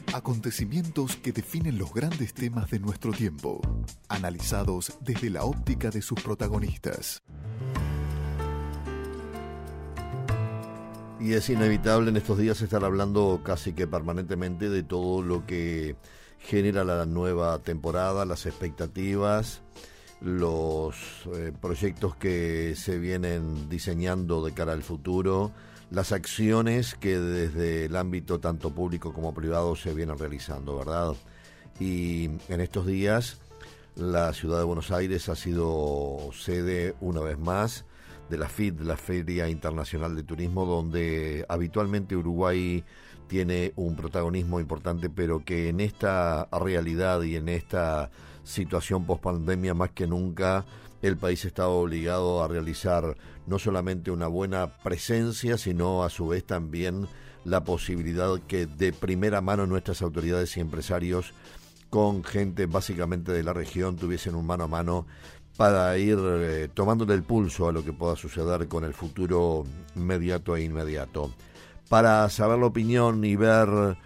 Acontecimientos que definen los grandes temas de nuestro tiempo, analizados desde la óptica de sus protagonistas. Y es inevitable en estos días estar hablando casi que permanentemente de todo lo que genera la nueva temporada, las expectativas, los proyectos que se vienen diseñando de cara al futuro, las acciones que desde el ámbito tanto público como privado se vienen realizando, ¿verdad? Y en estos días la ciudad de Buenos Aires ha sido sede una vez más de la FIT, la Feria Internacional de Turismo, donde habitualmente Uruguay tiene un protagonismo importante, pero que en esta realidad y en esta situación post-pandemia más que nunca el país está obligado a realizar no solamente una buena presencia, sino a su vez también la posibilidad que de primera mano nuestras autoridades y empresarios con gente básicamente de la región tuviesen un mano a mano para ir tomándole el pulso a lo que pueda suceder con el futuro inmediato e inmediato. Para saber la opinión y ver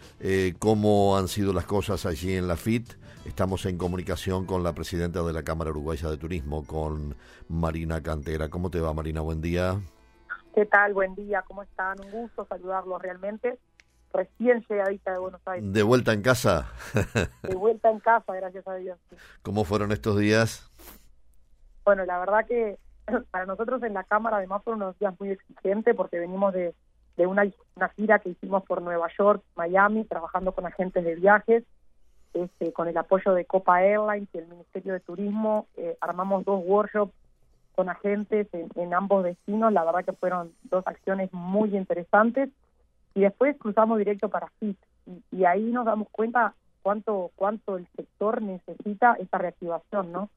cómo han sido las cosas allí en la FIT, estamos en comunicación con la presidenta de la Cámara Uruguaya de Turismo, con Marina Cantera. ¿Cómo te va, Marina? Buen día. ¿Qué tal? Buen día, ¿cómo están? Un gusto saludarlos realmente. Recién llegadita de Buenos Aires. ¿De vuelta en casa? De vuelta en casa, gracias a Dios. ¿Cómo fueron estos días? Bueno, la verdad que para nosotros en la Cámara además fueron unos días muy exigentes porque venimos de una gira que hicimos por Nueva York, Miami, trabajando con agentes de viajes, con el apoyo de Copa Airlines y el Ministerio de Turismo. Armamos 2 workshops con agentes en ambos destinos. La verdad que fueron 2 acciones muy interesantes. Y después cruzamos directo para FIT. Y ahí nos damos cuenta cuánto el sector necesita esta reactivación, ¿no?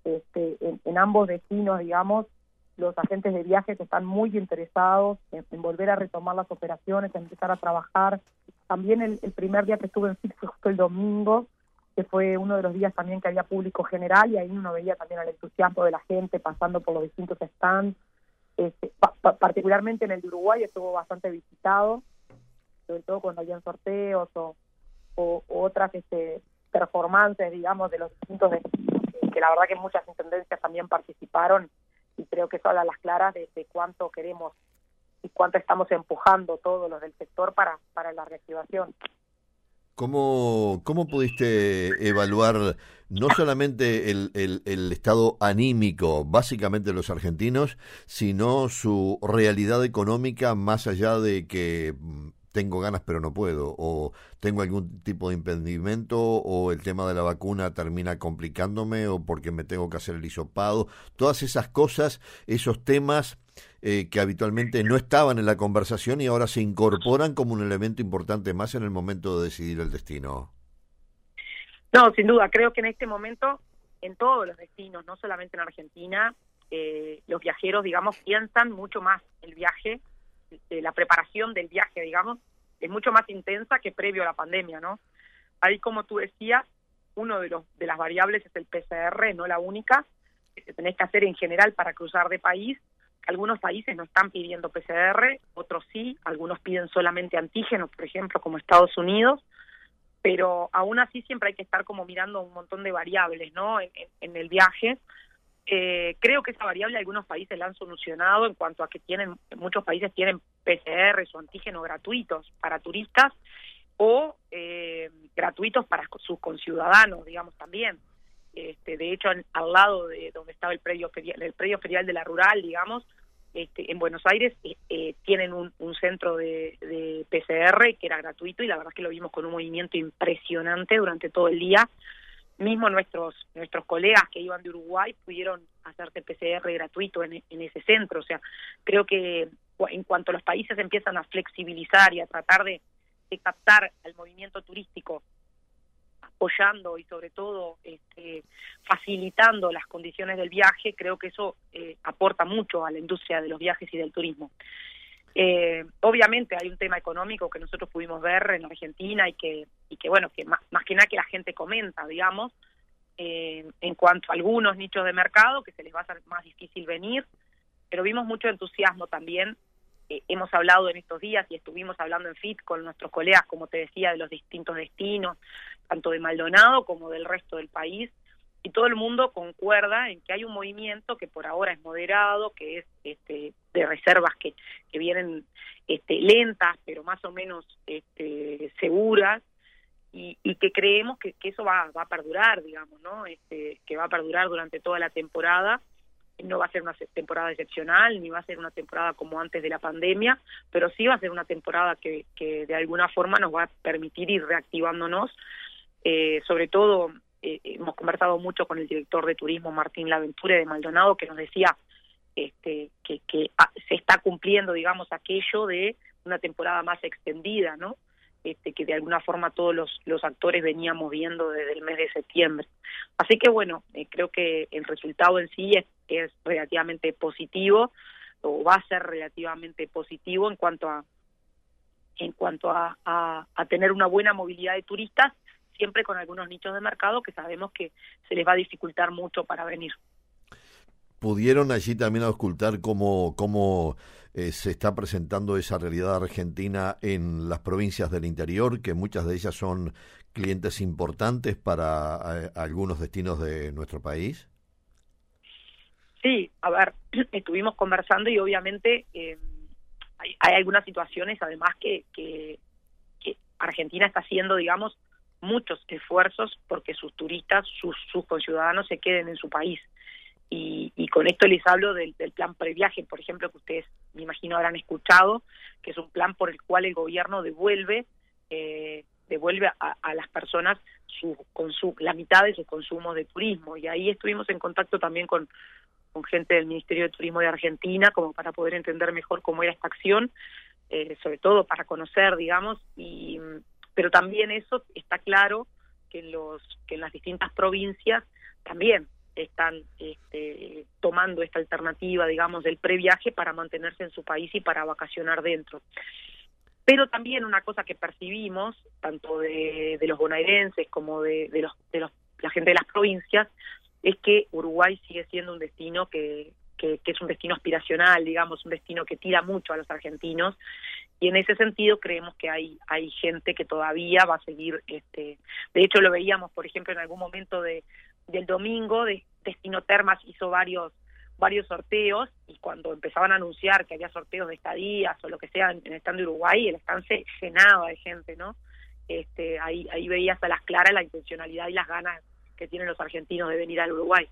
En ambos destinos, digamos, los agentes de viajes están muy interesados en volver a retomar las operaciones, en empezar a trabajar. También el primer día que estuve en FIT fue el domingo, que fue uno de los días también que había público general, y ahí uno veía también el entusiasmo de la gente pasando por los distintos stands. Particularmente en el de Uruguay estuvo bastante visitado, sobre todo cuando habían sorteos o otras performances, digamos, de los distintos destinos, que la verdad que muchas intendencias también participaron, y creo que eso habla a las claras de cuánto queremos y cuánto estamos empujando todos los del sector para la reactivación. ¿Cómo pudiste evaluar no solamente el estado anímico, básicamente de los argentinos, sino su realidad económica, más allá de que tengo ganas pero no puedo, o tengo algún tipo de impedimento, o el tema de la vacuna termina complicándome, o porque me tengo que hacer el hisopado? Todas esas cosas, esos temas que habitualmente no estaban en la conversación y ahora se incorporan como un elemento importante más en el momento de decidir el destino. No, sin duda, creo que en este momento, en todos los destinos, no solamente en Argentina, los viajeros, digamos, piensan mucho más el viaje. La preparación del viaje, digamos, es mucho más intensa que previo a la pandemia, ¿no? Ahí, como tú decías, uno de las variables es el PCR, no la única, que tenés que hacer en general para cruzar de país. Algunos países no están pidiendo PCR, otros sí, algunos piden solamente antígenos, por ejemplo, como Estados Unidos, pero aún así siempre hay que estar como mirando un montón de variables, ¿no? En el viaje. Creo que esa variable algunos países la han solucionado en cuanto a que muchos países tienen PCR o antígenos gratuitos para turistas o gratuitos para sus conciudadanos, digamos, también. De hecho, al lado de donde estaba el predio ferial de la Rural, digamos, en Buenos Aires tienen un centro de PCR que era gratuito, y la verdad es que lo vimos con un movimiento impresionante durante todo el día. Mismo nuestros colegas que iban de Uruguay pudieron hacerse PCR gratuito en ese centro. O sea, creo que en cuanto los países empiezan a flexibilizar y a tratar de captar al movimiento turístico, apoyando y sobre todo facilitando las condiciones del viaje, creo que eso aporta mucho a la industria de los viajes y del turismo. Obviamente hay un tema económico que nosotros pudimos ver en Argentina y que bueno, que más que nada que la gente comenta, digamos, en cuanto a algunos nichos de mercado que se les va a hacer más difícil venir, pero vimos mucho entusiasmo también hemos hablado en estos días y estuvimos hablando en FIT con nuestros colegas, como te decía, de los distintos destinos, tanto de Maldonado como del resto del país, y todo el mundo concuerda en que hay un movimiento que por ahora es moderado, que es de reservas que vienen lentas, pero más o menos seguras, y que creemos que eso va a perdurar, digamos, ¿no? Que va a perdurar durante toda la temporada. No va a ser una temporada excepcional, ni va a ser una temporada como antes de la pandemia, pero sí va a ser una temporada que de alguna forma nos va a permitir ir reactivándonos. Sobre todo, hemos conversado mucho con el director de turismo, Martín Laventure, de Maldonado, que nos decía que se está cumpliendo, digamos, aquello de una temporada más extendida, ¿no? Que de alguna forma todos los actores veníamos viendo desde el mes de septiembre. Así que bueno, creo que el resultado en sí es relativamente positivo, o va a ser relativamente positivo en cuanto a tener una buena movilidad de turistas, siempre con algunos nichos de mercado que sabemos que se les va a dificultar mucho para venir. ¿Pudieron allí también auscultar cómo se está presentando esa realidad argentina en las provincias del interior, que muchas de ellas son clientes importantes para algunos destinos de nuestro país? Sí, a ver, estuvimos conversando y obviamente hay algunas situaciones además que Argentina está haciendo, digamos, muchos esfuerzos porque sus turistas, sus conciudadanos se queden en su país. Y con esto les hablo del plan previaje, por ejemplo, que ustedes me imagino habrán escuchado, que es un plan por el cual el gobierno devuelve a las personas la mitad de sus consumos de turismo. Y ahí estuvimos en contacto también con gente del Ministerio de Turismo de Argentina, como para poder entender mejor cómo era esta acción, sobre todo para conocer, digamos, pero también eso está claro que en las distintas provincias también están tomando esta alternativa, digamos, del previaje para mantenerse en su país y para vacacionar dentro. Pero también una cosa que percibimos, tanto de los bonaerenses como de la gente de las provincias, es que Uruguay sigue siendo un destino que es un destino aspiracional, digamos, un destino que tira mucho a los argentinos, y en ese sentido creemos que hay gente que todavía va a seguir, de hecho lo veíamos, por ejemplo, en algún momento del domingo, Destino Termas hizo varios sorteos, y cuando empezaban a anunciar que había sorteos de estadías o lo que sea en el stand de Uruguay, el stand se llenaba de gente, ¿no? Ahí veías a las claras la intencionalidad y las ganas que tienen los argentinos de venir al Uruguay.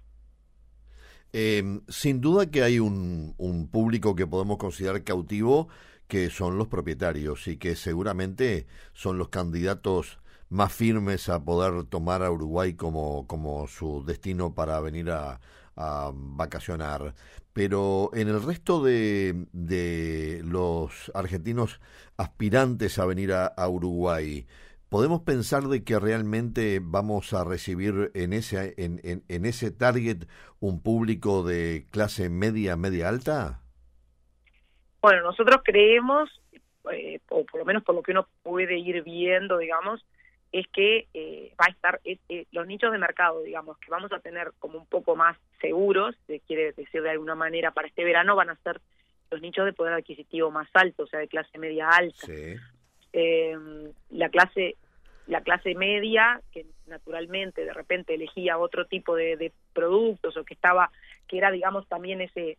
Sin duda que hay un público que podemos considerar cautivo, que son los propietarios, y que seguramente son los candidatos más firmes a poder tomar a Uruguay como su destino para venir a vacacionar. Pero en el resto de los argentinos aspirantes a venir a Uruguay, ¿podemos pensar de que realmente vamos a recibir en ese target un público de clase media alta? Bueno, nosotros creemos, o por lo menos por lo que uno puede ir viendo, digamos, es que va a estar los nichos de mercado, digamos, que vamos a tener como un poco más seguros, quiere decir de alguna manera, para este verano van a ser los nichos de poder adquisitivo más alto, o sea, de clase media alta. Sí. La clase media, que naturalmente de repente elegía otro tipo de productos, o que era, digamos, también ese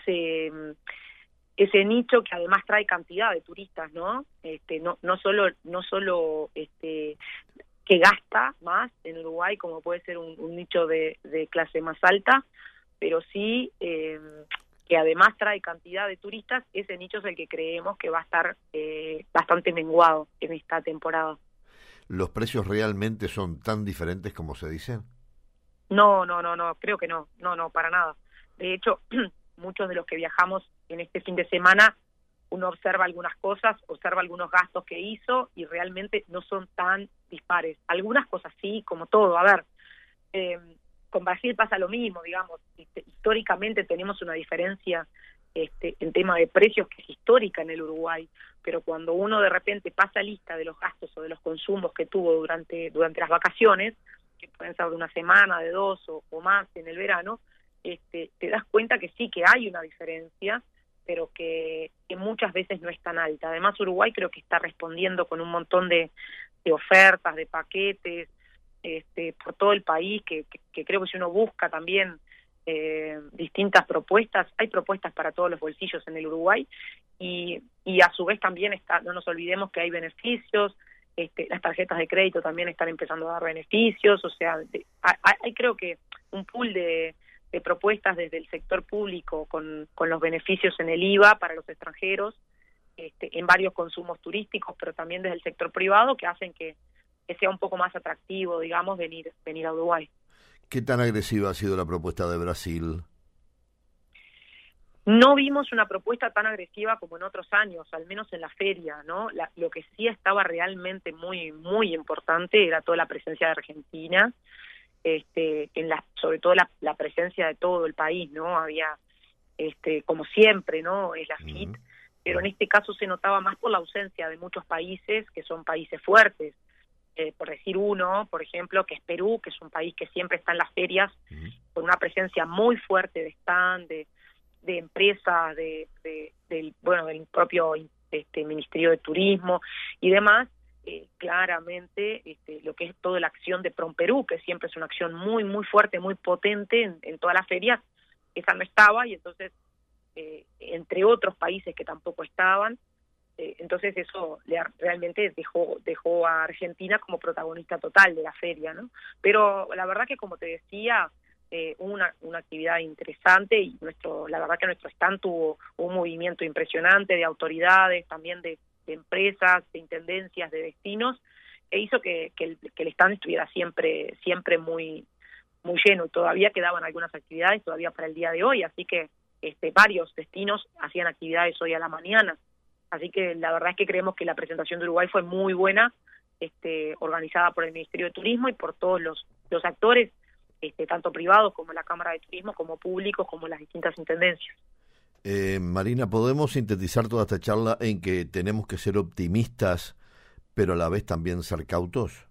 nicho que además trae cantidad de turistas, ¿no? No solo que gasta más en Uruguay, como puede ser un nicho de clase más alta, pero sí que además trae cantidad de turistas. Ese nicho es el que creemos que va a estar bastante menguado en esta temporada. ¿Los precios realmente son tan diferentes como se dice? No, creo que no, para nada. De hecho, muchos de los que viajamos en este fin de semana, uno observa algunas cosas, observa algunos gastos que hizo y realmente no son tan dispares. Algunas cosas sí, como todo. A ver, con Brasil pasa lo mismo, digamos. Históricamente tenemos una diferencia en tema de precios que es histórica en el Uruguay, pero cuando uno de repente pasa lista de los gastos o de los consumos que tuvo durante las vacaciones, que pueden ser de una semana, de 2 o más en el verano, te das cuenta que sí, que hay una diferencia, pero que muchas veces no es tan alta. Además, Uruguay creo que está respondiendo con un montón de ofertas, de paquetes, por todo el país, que creo que si uno busca también distintas propuestas, hay propuestas para todos los bolsillos en el Uruguay, y a su vez también no nos olvidemos que hay beneficios, las tarjetas de crédito también están empezando a dar beneficios, o sea, hay creo que un pool de propuestas desde el sector público con los beneficios en el IVA para los extranjeros, en varios consumos turísticos, pero también desde el sector privado, que hacen que sea un poco más atractivo, digamos, venir a Uruguay. ¿Qué tan agresiva ha sido la propuesta de Brasil? No vimos una propuesta tan agresiva como en otros años, al menos en la feria, ¿no? Lo que sí estaba realmente muy, muy importante era toda la presencia de Argentina, sobre todo la presencia de todo el país, ¿no? Había, como siempre, ¿no? Es la FIT, pero en este caso se notaba más por la ausencia de muchos países que son países fuertes. Por decir uno, por ejemplo, que es Perú, que es un país que siempre está en las ferias, con una presencia muy fuerte de stand, de empresas, del propio Ministerio de Turismo y demás. Claramente lo que es toda la acción de PromPerú, que siempre es una acción muy, muy fuerte, muy potente en todas las ferias, esa no estaba, y entonces, entre otros países que tampoco estaban, entonces eso realmente dejó a Argentina como protagonista total de la feria, ¿no? Pero la verdad que, como te decía, hubo una actividad interesante, y la verdad que nuestro stand tuvo un movimiento impresionante de autoridades, también de empresas, de intendencias, de destinos, e hizo que el stand estuviera siempre muy, muy lleno, y todavía quedaban algunas actividades todavía para el día de hoy, así que varios destinos hacían actividades hoy a la mañana. Así que la verdad es que creemos que la presentación de Uruguay fue muy buena, organizada por el Ministerio de Turismo y por todos los actores, tanto privados como la Cámara de Turismo, como públicos, como las distintas intendencias. Marina, ¿podemos sintetizar toda esta charla en que tenemos que ser optimistas, pero a la vez también ser cautos?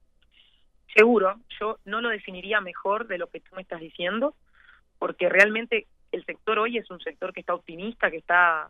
Seguro, yo no lo definiría mejor de lo que tú me estás diciendo, porque realmente el sector hoy es un sector que está optimista, que está,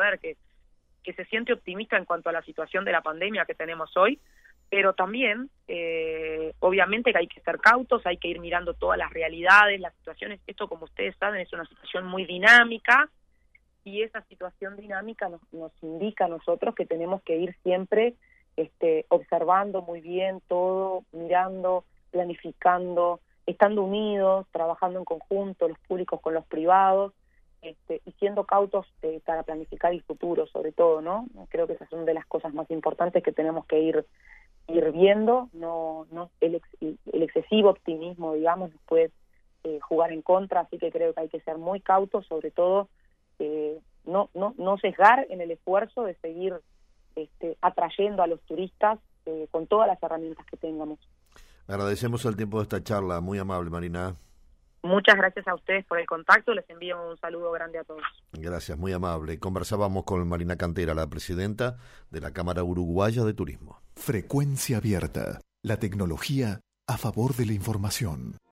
que se siente optimista en cuanto a la situación de la pandemia que tenemos hoy, pero también, obviamente, que hay que ser cautos, hay que ir mirando todas las realidades, las situaciones. Esto, como ustedes saben, es una situación muy dinámica, y esa situación dinámica nos indica a nosotros que tenemos que ir siempre observando muy bien todo, mirando, planificando, estando unidos, trabajando en conjunto, los públicos con los privados, y siendo cautos para planificar el futuro, sobre todo, ¿no? Creo que esas son de las cosas más importantes que tenemos que ir viendo. No el excesivo optimismo, digamos, nos puede jugar en contra, así que creo que hay que ser muy cautos, sobre todo no sesgar en el esfuerzo de seguir atrayendo a los turistas con todas las herramientas que tengamos. Agradecemos el tiempo de esta charla, muy amable, Marina. Muchas gracias a ustedes por el contacto, les envío un saludo grande a todos. Gracias, muy amable. Conversábamos con Marina Cantera, la presidenta de la Cámara Uruguaya de Turismo. Frecuencia Abierta, la tecnología a favor de la información.